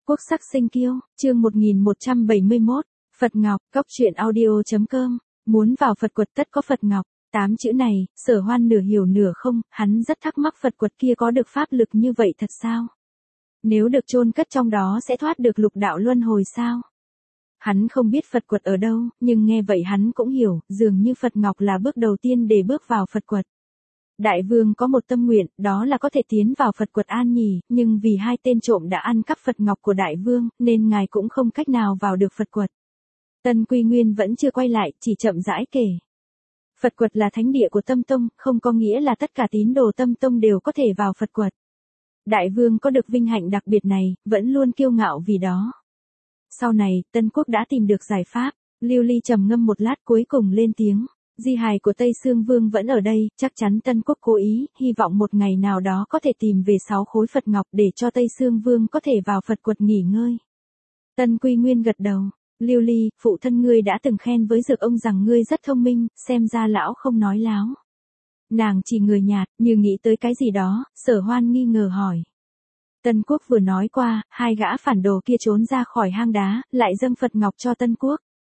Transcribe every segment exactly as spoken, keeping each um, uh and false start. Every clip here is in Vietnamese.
Quốc sắc sinh kiêu, chương một nghìn một trăm bảy mươi mốt, Phật Ngọc, Cóc truyện audio chấm com, muốn vào Phật quật tất có Phật Ngọc. Tám chữ này, Sở Hoan nửa hiểu nửa không, hắn rất thắc mắc Phật quật kia có được pháp lực như vậy thật sao? Nếu được chôn cất trong đó sẽ thoát được lục đạo luân hồi sao? Hắn không biết Phật quật ở đâu, nhưng nghe vậy hắn cũng hiểu, dường như Phật Ngọc là bước đầu tiên để bước vào Phật quật. Đại vương có một tâm nguyện, đó là có thể tiến vào Phật quật an nhì, nhưng vì hai tên trộm đã ăn cắp Phật Ngọc của đại vương, nên ngài cũng không cách nào vào được Phật quật. Tân Quy Nguyên vẫn chưa quay lại, chỉ chậm rãi kể. Phật quật là thánh địa của Tâm Tông, không có nghĩa là tất cả tín đồ Tâm Tông đều có thể vào Phật quật. Đại vương có được vinh hạnh đặc biệt này, vẫn luôn kiêu ngạo vì đó. Sau này, Tân Quốc đã tìm được giải pháp, Lưu Ly trầm ngâm một lát cuối cùng lên tiếng. Di hài của Tây Sương Vương vẫn ở đây, chắc chắn Tân Quốc cố ý, hy vọng một ngày nào đó có thể tìm về sáu khối Phật Ngọc để cho Tây Sương Vương có thể vào Phật quật nghỉ ngơi. Tân Quy Nguyên gật đầu. Lưu Ly, phụ thân ngươi đã từng khen với Dược ông rằng ngươi rất thông minh, xem ra lão không nói láo. Nàng chỉ người nhạt, như nghĩ tới cái gì đó, Sở Hoan nghi ngờ hỏi. Tân Quốc vừa nói qua, hai gã phản đồ kia trốn ra khỏi hang đá, lại dâng Phật Ngọc cho Tân Quốc.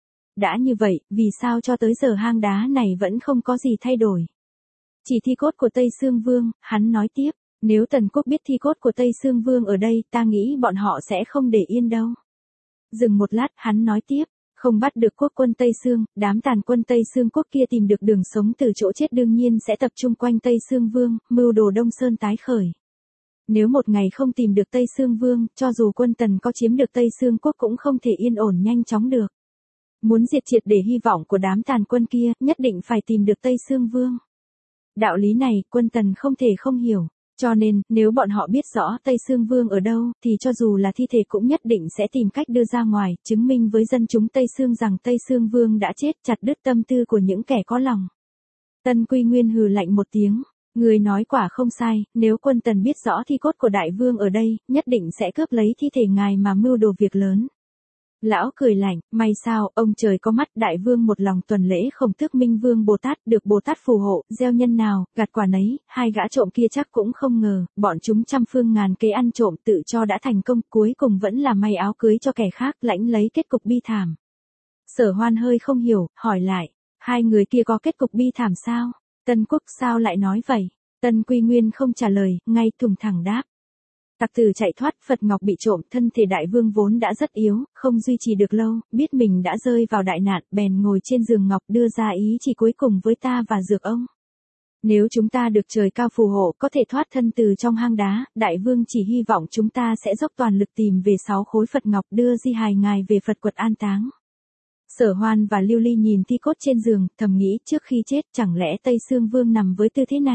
Đã như vậy, vì sao cho tới giờ hang đá này vẫn không có gì thay đổi? Chỉ thi cốt của Tây Sương Vương, hắn nói tiếp, nếu Tần Quốc biết thi cốt của Tây Sương Vương ở đây, ta nghĩ bọn họ sẽ không để yên đâu. Dừng một lát, hắn nói tiếp, không bắt được quốc quân Tây Sương, đám tàn quân Tây Sương Quốc kia tìm được đường sống từ chỗ chết đương nhiên sẽ tập trung quanh Tây Sương Vương, mưu đồ Đông Sơn tái khởi. Nếu một ngày không tìm được Tây Sương Vương, cho dù quân Tần có chiếm được Tây Sương Quốc cũng không thể yên ổn nhanh chóng được. Muốn diệt triệt để hy vọng của đám tàn quân kia, nhất định phải tìm được Tây Sương Vương. Đạo lý này, quân Tần không thể không hiểu. Cho nên, nếu bọn họ biết rõ Tây Sương Vương ở đâu, thì cho dù là thi thể cũng nhất định sẽ tìm cách đưa ra ngoài, chứng minh với dân chúng Tây Sương rằng Tây Sương Vương đã chết, chặt đứt tâm tư của những kẻ có lòng. Tân Quy Nguyên hừ lạnh một tiếng. Người nói quả không sai, nếu quân Tần biết rõ thi cốt của đại vương ở đây, nhất định sẽ cướp lấy thi thể ngài mà mưu đồ việc lớn. Lão cười lạnh, may sao, ông trời có mắt, đại vương một lòng tuần lễ Khổng Tước Minh Vương Bồ Tát, được Bồ Tát phù hộ, gieo nhân nào, gặt quả nấy, hai gã trộm kia chắc cũng không ngờ, bọn chúng trăm phương ngàn kế ăn trộm tự cho đã thành công, cuối cùng vẫn là may áo cưới cho kẻ khác, lãnh lấy kết cục bi thảm. Sở Hoan hơi không hiểu, hỏi lại, hai người kia có kết cục bi thảm sao? Tân Quốc sao lại nói vậy? Tân Quy Nguyên không trả lời, ngay thùng thẳng đáp. Tặc tử chạy thoát, Phật Ngọc bị trộm, thân thể đại vương vốn đã rất yếu, không duy trì được lâu, biết mình đã rơi vào đại nạn, bèn ngồi trên giường ngọc đưa ra ý chỉ cuối cùng với ta và Dược ông. Nếu chúng ta được trời cao phù hộ có thể thoát thân từ trong hang đá, đại vương chỉ hy vọng chúng ta sẽ dốc toàn lực tìm về sáu khối Phật Ngọc đưa di hài ngài về Phật quật an táng. Sở Hoan và Lưu Ly nhìn thi cốt trên giường, thầm nghĩ trước khi chết chẳng lẽ Tây Sương Vương nằm với tư thế này.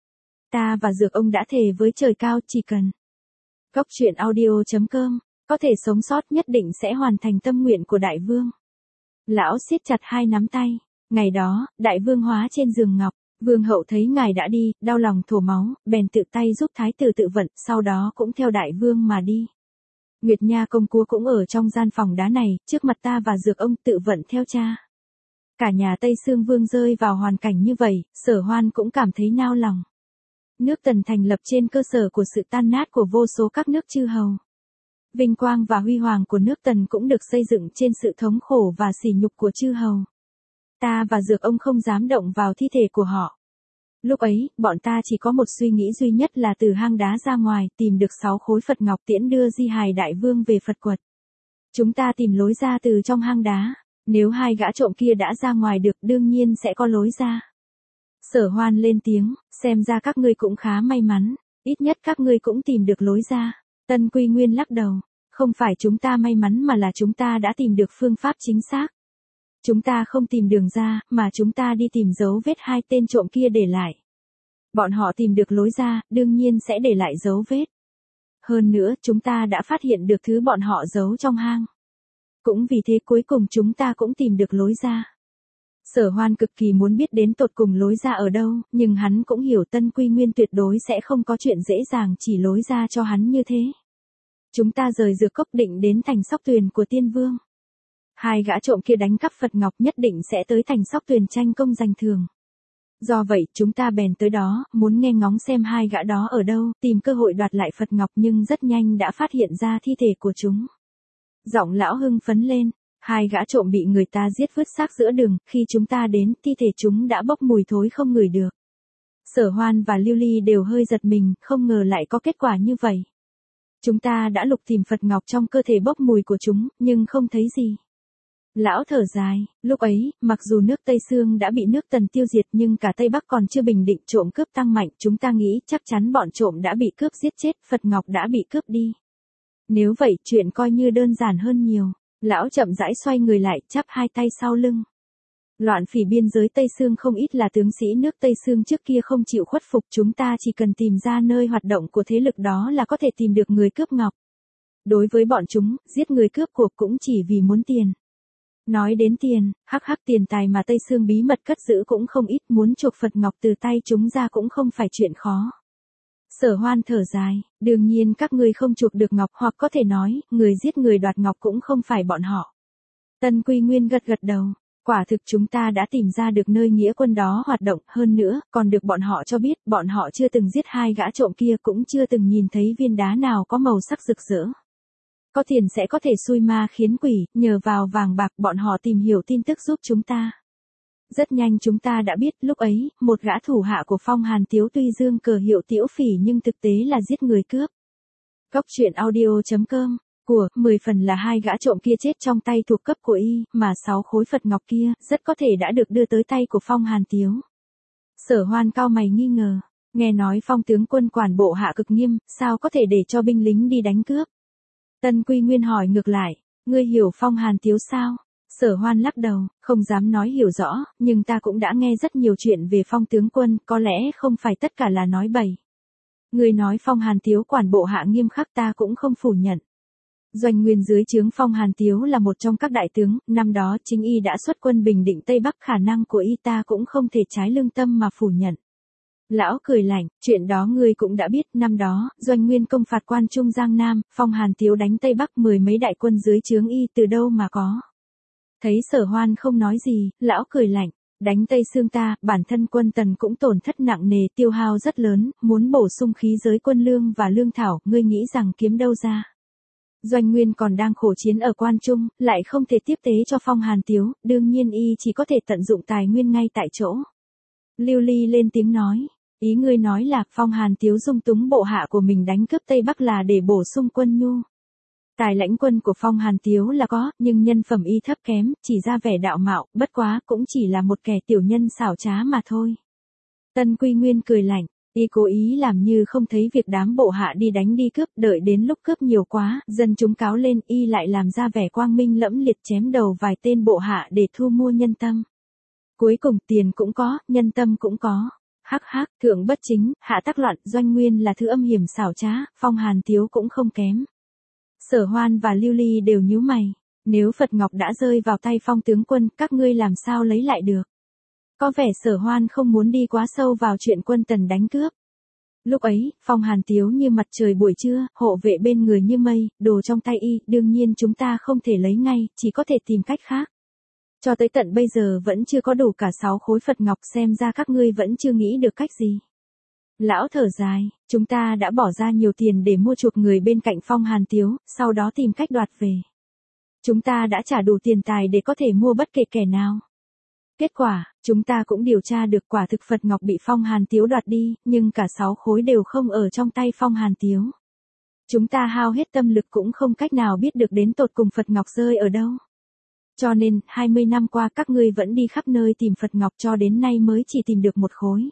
Ta và Dược ông đã thề với trời cao chỉ cần Cóc truyện audio chấm com, có thể sống sót nhất định sẽ hoàn thành tâm nguyện của đại vương. Lão siết chặt hai nắm tay. Ngày đó, đại vương hóa trên giường ngọc, vương hậu thấy ngài đã đi, đau lòng thổ máu, bèn tự tay giúp thái tử tự vận, sau đó cũng theo đại vương mà đi. Nguyệt Nha công chúa cũng ở trong gian phòng đá này, trước mặt ta và Dược ông tự vận theo cha. Cả nhà Tây Sương Vương rơi vào hoàn cảnh như vậy, Sở Hoan cũng cảm thấy nao lòng. Nước Tần thành lập trên cơ sở của sự tan nát của vô số các nước chư hầu. Vinh quang và huy hoàng của nước Tần cũng được xây dựng trên sự thống khổ và sỉ nhục của chư hầu. Ta và Dược ông không dám động vào thi thể của họ. Lúc ấy, bọn ta chỉ có một suy nghĩ duy nhất là từ hang đá ra ngoài, tìm được sáu khối Phật Ngọc tiễn đưa di hài đại vương về Phật quật. Chúng ta tìm lối ra từ trong hang đá. Nếu hai gã trộm kia đã ra ngoài được, đương nhiên sẽ có lối ra. Sở Hoan lên tiếng, xem ra các ngươi cũng khá may mắn, ít nhất các ngươi cũng tìm được lối ra. Tân Quy Nguyên lắc đầu, không phải chúng ta may mắn mà là chúng ta đã tìm được phương pháp chính xác. Chúng ta không tìm đường ra, mà chúng ta đi tìm dấu vết hai tên trộm kia để lại. Bọn họ tìm được lối ra, đương nhiên sẽ để lại dấu vết. Hơn nữa, chúng ta đã phát hiện được thứ bọn họ giấu trong hang. Cũng vì thế cuối cùng chúng ta cũng tìm được lối ra. Sở Hoan cực kỳ muốn biết đến tột cùng lối ra ở đâu, nhưng hắn cũng hiểu Tân Quy Nguyên tuyệt đối sẽ không có chuyện dễ dàng chỉ lối ra cho hắn như thế. Chúng ta rời Dược Cốc định đến thành Sóc Tuyền của Tiên Vương. Hai gã trộm kia đánh cắp Phật Ngọc nhất định sẽ tới thành Sóc Tuyền tranh công giành thường. Do vậy, chúng ta bèn tới đó, muốn nghe ngóng xem hai gã đó ở đâu, tìm cơ hội đoạt lại Phật ngọc nhưng rất nhanh đã phát hiện ra thi thể của chúng. Giọng lão hưng phấn lên, hai gã trộm bị người ta giết vứt xác giữa đường, khi chúng ta đến, thi thể chúng đã bốc mùi thối không ngửi được. Sở Hoan và Lưu Ly đều hơi giật mình, không ngờ lại có kết quả như vậy. Chúng ta đã lục tìm Phật ngọc trong cơ thể bốc mùi của chúng, nhưng không thấy gì. Lão thở dài, lúc ấy, mặc dù nước Tây Sương đã bị nước Tần tiêu diệt nhưng cả Tây Bắc còn chưa bình định, trộm cướp tăng mạnh, chúng ta nghĩ chắc chắn bọn trộm đã bị cướp giết chết, Phật ngọc đã bị cướp đi. Nếu vậy, chuyện coi như đơn giản hơn nhiều. Lão chậm rãi xoay người lại, chắp hai tay sau lưng. Loạn phỉ biên giới Tây Sương không ít là tướng sĩ nước Tây Sương trước kia không chịu khuất phục, chúng ta chỉ cần tìm ra nơi hoạt động của thế lực đó là có thể tìm được người cướp ngọc. Đối với bọn chúng, giết người cướp cuộc cũng chỉ vì muốn tiền. Nói đến tiền, hắc hắc tiền tài mà Tây Sương bí mật cất giữ cũng không ít, muốn chuộc Phật ngọc từ tay chúng ra cũng không phải chuyện khó. Sở Hoan thở dài, đương nhiên các ngươi không chuộc được ngọc, hoặc có thể nói, người giết người đoạt ngọc cũng không phải bọn họ. Tân Quy Nguyên gật gật đầu, quả thực chúng ta đã tìm ra được nơi nghĩa quân đó hoạt động, hơn nữa, còn được bọn họ cho biết, bọn họ chưa từng giết hai gã trộm kia, cũng chưa từng nhìn thấy viên đá nào có màu sắc rực rỡ. Có tiền sẽ có thể xui ma khiến quỷ, nhờ vào vàng bạc bọn họ tìm hiểu tin tức giúp chúng ta. Rất nhanh chúng ta đã biết, lúc ấy, một gã thủ hạ của Phong Hàn Tiếu tuy dương cờ hiệu Tiễu Phỉ nhưng thực tế là giết người cướp. Góc truyện audio chấm com, của, mười phần là hai gã trộm kia chết trong tay thuộc cấp của y, mà sáu khối Phật ngọc kia, rất có thể đã được đưa tới tay của Phong Hàn Tiếu. Sở Hoan cau mày nghi ngờ, nghe nói Phong tướng quân quản bộ hạ cực nghiêm, sao có thể để cho binh lính đi đánh cướp? Tân Quy Nguyên hỏi ngược lại, ngươi hiểu Phong Hàn Tiếu sao? Sở Hoan lắc đầu, không dám nói hiểu rõ, nhưng ta cũng đã nghe rất nhiều chuyện về Phong tướng quân, có lẽ không phải tất cả là nói bậy. Ngươi nói Phong Hàn Tiếu quản bộ hạ nghiêm khắc ta cũng không phủ nhận. Doanh Nguyên dưới trướng Phong Hàn Tiếu là một trong các đại tướng, năm đó chính y đã xuất quân bình định Tây Bắc, khả năng của y ta cũng không thể trái lương tâm mà phủ nhận. Lão cười lạnh, chuyện đó ngươi cũng đã biết, năm đó, Doanh Nguyên công phạt Quan Trung Giang Nam, Phong Hàn Tiếu đánh Tây Bắc, mười mấy đại quân dưới trướng y từ đâu mà có. Thấy Sở Hoan không nói gì, lão cười lạnh, đánh Tây Sương ta, bản thân quân Tần cũng tổn thất nặng nề, tiêu hao rất lớn, muốn bổ sung khí giới quân lương và lương thảo, ngươi nghĩ rằng kiếm đâu ra. Doanh Nguyên còn đang khổ chiến ở Quan Trung, lại không thể tiếp tế cho Phong Hàn Tiếu, đương nhiên y chỉ có thể tận dụng tài nguyên ngay tại chỗ. Lưu Ly lên tiếng nói, ý ngươi nói là Phong Hàn Tiếu dung túng bộ hạ của mình đánh cướp Tây Bắc là để bổ sung quân nhu. Tài lãnh quân của Phong Hàn Tiếu là có, nhưng nhân phẩm y thấp kém, chỉ ra vẻ đạo mạo, bất quá cũng chỉ là một kẻ tiểu nhân xảo trá mà thôi. Tân Quy Nguyên cười lạnh, y cố ý làm như không thấy việc đám bộ hạ đi đánh đi cướp, đợi đến lúc cướp nhiều quá, dân chúng cáo lên, y lại làm ra vẻ quang minh lẫm liệt chém đầu vài tên bộ hạ để thu mua nhân tâm. Cuối cùng tiền cũng có, nhân tâm cũng có. Hắc hắc, thượng bất chính, hạ tác loạn, Doanh Nguyên là thứ âm hiểm xảo trá, Phong Hàn Tiếu cũng không kém. Sở Hoan và Lưu Ly đều nhíu mày, nếu Phật ngọc đã rơi vào tay Phong tướng quân, các ngươi làm sao lấy lại được? Có vẻ Sở Hoan không muốn đi quá sâu vào chuyện quân Tần đánh cướp. Lúc ấy, Phong Hàn Tiếu như mặt trời buổi trưa, hộ vệ bên người như mây, đồ trong tay y, đương nhiên chúng ta không thể lấy ngay, chỉ có thể tìm cách khác. Cho tới tận bây giờ vẫn chưa có đủ cả sáu khối Phật ngọc, xem ra các ngươi vẫn chưa nghĩ được cách gì. Lão thở dài, chúng ta đã bỏ ra nhiều tiền để mua chuộc người bên cạnh Phong Hàn Tiếu, sau đó tìm cách đoạt về. Chúng ta đã trả đủ tiền tài để có thể mua bất kể kẻ nào. Kết quả, chúng ta cũng điều tra được quả thực Phật ngọc bị Phong Hàn Tiếu đoạt đi, nhưng cả sáu khối đều không ở trong tay Phong Hàn Tiếu. Chúng ta hao hết tâm lực cũng không cách nào biết được đến tột cùng Phật ngọc rơi ở đâu. Cho nên, hai mươi năm qua các ngươi vẫn đi khắp nơi tìm Phật ngọc cho đến nay mới chỉ tìm được một khối.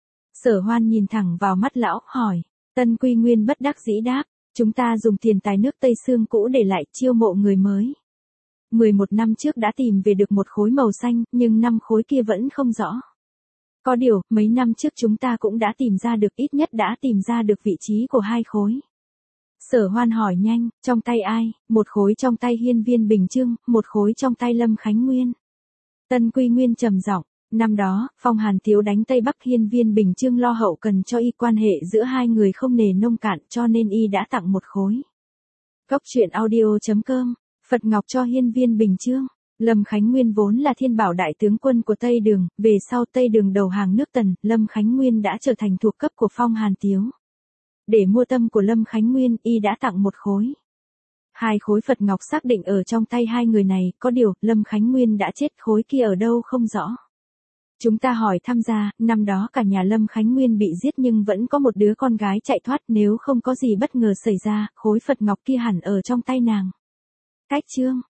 Sở Hoan nhìn thẳng vào mắt lão, hỏi. Tân Quy Nguyên bất đắc dĩ đáp, chúng ta dùng tiền tài nước Tây Sương cũ để lại chiêu mộ người mới. mười một năm trước đã tìm về được một khối màu xanh, nhưng năm khối kia vẫn không rõ. Có điều, mấy năm trước chúng ta cũng đã tìm ra được, ít nhất đã tìm ra được vị trí của hai khối. Sở Hoan hỏi nhanh, trong tay ai? Một khối trong tay Hiên Viên Bình Chương, một khối trong tay Lâm Khánh Nguyên. Tân Quy Nguyên trầm giọng, năm đó, Phong Hàn Tiếu đánh Tây Bắc, Hiên Viên Bình Chương lo hậu cần cho y, quan hệ giữa hai người không nề nông cạn, cho nên y đã tặng một khối. Góc truyện audio chấm com, Phật ngọc cho Hiên Viên Bình Chương. Lâm Khánh Nguyên vốn là thiên bảo đại tướng quân của Tây Đường, về sau Tây Đường đầu hàng nước Tần, Lâm Khánh Nguyên đã trở thành thuộc cấp của Phong Hàn Tiếu. Để mua tâm của Lâm Khánh Nguyên, y đã tặng một khối. Hai khối Phật ngọc xác định ở trong tay hai người này, có điều, Lâm Khánh Nguyên đã chết, khối kia ở đâu không rõ. Chúng ta hỏi tham gia, năm đó cả nhà Lâm Khánh Nguyên bị giết nhưng vẫn có một đứa con gái chạy thoát, nếu không có gì bất ngờ xảy ra, khối Phật ngọc kia hẳn ở trong tay nàng. Cách chương